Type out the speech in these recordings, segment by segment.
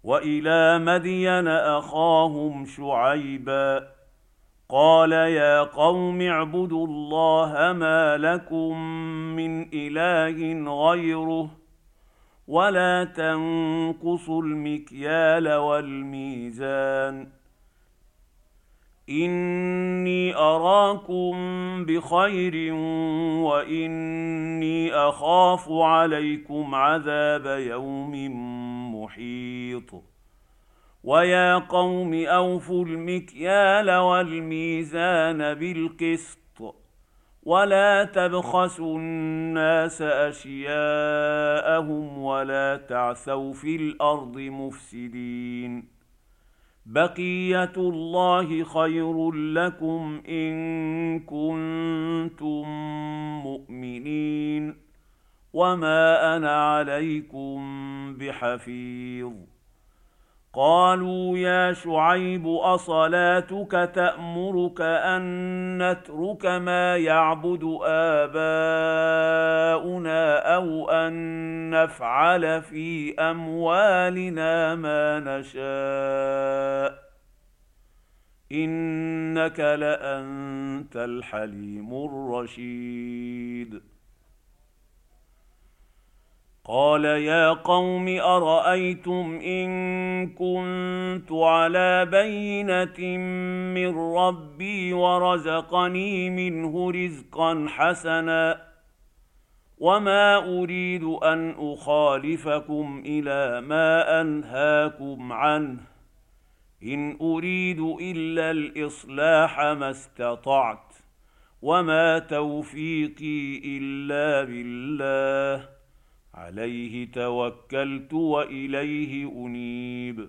وإلى مدين أخاهم شعيبا قال يا قوم اعبدوا الله ما لكم من إله غيره ولا تنقصوا المكيال والميزان إني أراكم بخير وإني أخاف عليكم عذاب يوم محيط ويا قوم أوفوا المكيال والميزان بالقسط ولا تبخسوا الناس أشياءهم ولا تعثوا في الأرض مفسدين بقية الله خير لكم إن كنتم مؤمنين وما أنا عليكم بحفيظ قالوا يا شعيب أصلاتك تأمرك أن نترك ما يعبد آباؤنا أو أن نفعل في أموالنا ما نشاء إنك لأنت الحليم الرشيد قال يا قوم أرأيتم إن كنت على بينة من ربي ورزقني منه رزقا حسنا وما أريد أن أخالفكم إلى ما أنهاكم عنه إن أريد إلا الإصلاح ما استطعت وما توفيقي إلا بالله عليه توكلت وإليه أنيب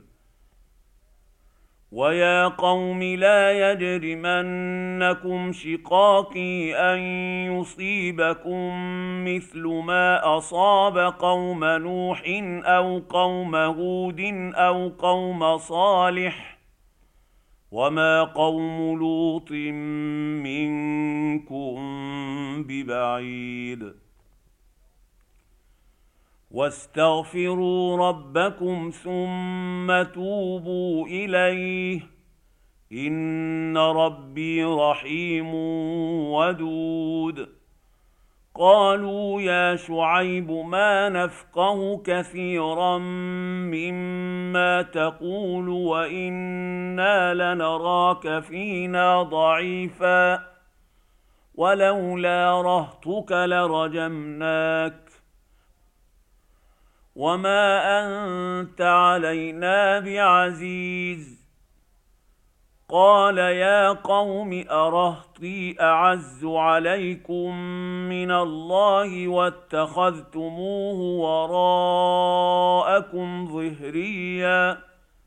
ويا قوم لا يجرمنكم شقاقي أن يصيبكم مثل ما أصاب قوم نوح أو قوم هود أو قوم صالح وما قوم لوط منكم ببعيد واستغفروا ربكم ثم توبوا إليه إن ربي رحيم ودود قالوا يا شعيب ما نفقه كثيرا مما تقول وإنا لنراك فينا ضعيفا ولولا رهطك لرجمناك وما أنت علينا بعزيز قال يا قوم أرهطي أعز عليكم من الله واتخذتموه وراءكم ظهريا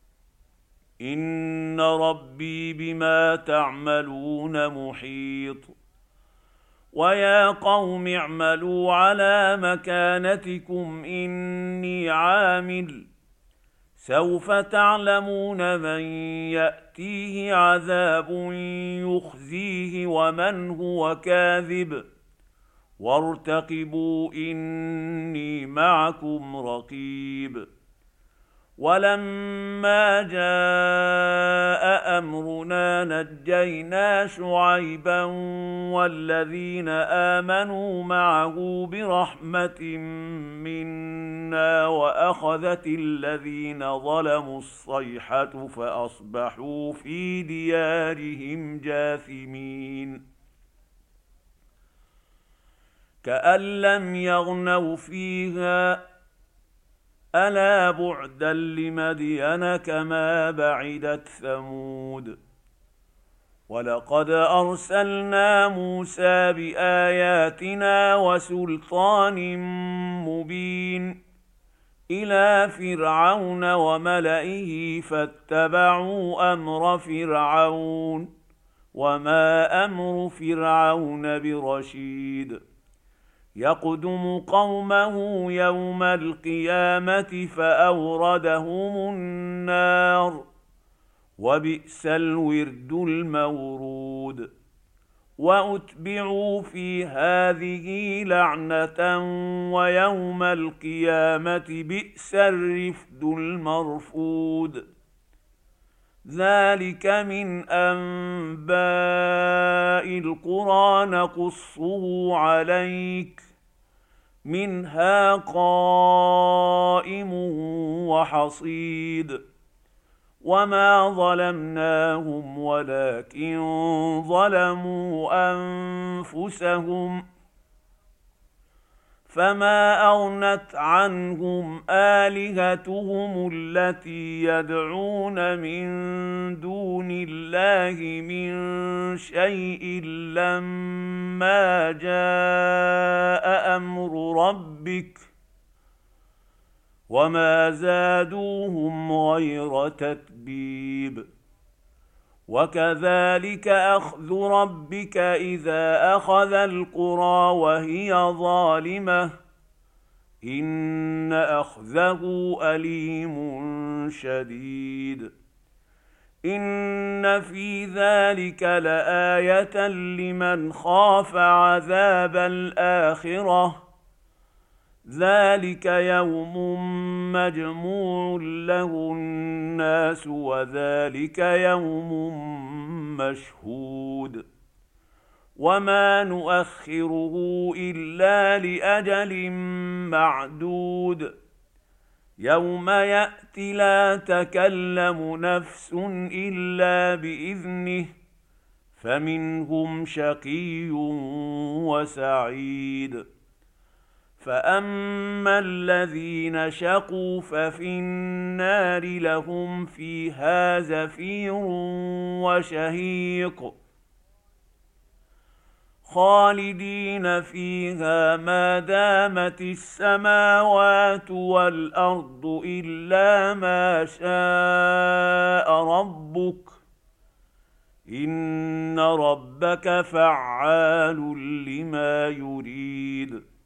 إن ربي بما تعملون محيط ويا قوم اعملوا على مكانتكم إني عامل سوف تعلمون من يأتيه عذاب يخزيه ومن هو كاذب وارتقبوا إني معكم رقيب ولما جاء أمرنا نجينا شعيبا والذين آمنوا معه برحمة منا وأخذت الذين ظلموا الصيحة فأصبحوا في ديارهم جاثمين كأن لم يغنوا فيها ألا بعدا لمدين كما بعدت ثمود ولقد أرسلنا موسى بآياتنا وسلطان مبين إلى فرعون وملئه فاتبعوا أمر فرعون وما أمر فرعون برشيد يقدم قومه يوم القيامة فأوردهم النار وبئس الورد المورود واتبعوا في هذه لعنه ويوم القيامه بئس الرفد المرفود. ذلك من انباء القرى نقصه عليك، منها قائم وحصيد. وما ظلمناهم ولكن ظلموا انفسهم، فما اغنت عنهم الهتهم التي يدعون من دون الله من شيء لما جاء امر ربك، وما زادوهم غير تتبيب. وكذلك اخذ ربك اذا اخذ القرى وهي ظالمه، ان اخذه اليم شديد. ان في ذلك لايه لمن خاف عذاب الاخره، ذلك يوم مجموع له الناس وذلك يوم مشهود. وما نؤخره الا لاجل معدود، يوم ياتي لا تكلم نفس الا باذنه، فمنهم شقي وسعيد. فاما الذين شقوا ففي النار لهم فيها زفير وشهيق، خالدين فيها ما دامت السماوات والارض الا ما شاء ربك، ان ربك فعال لما يريد.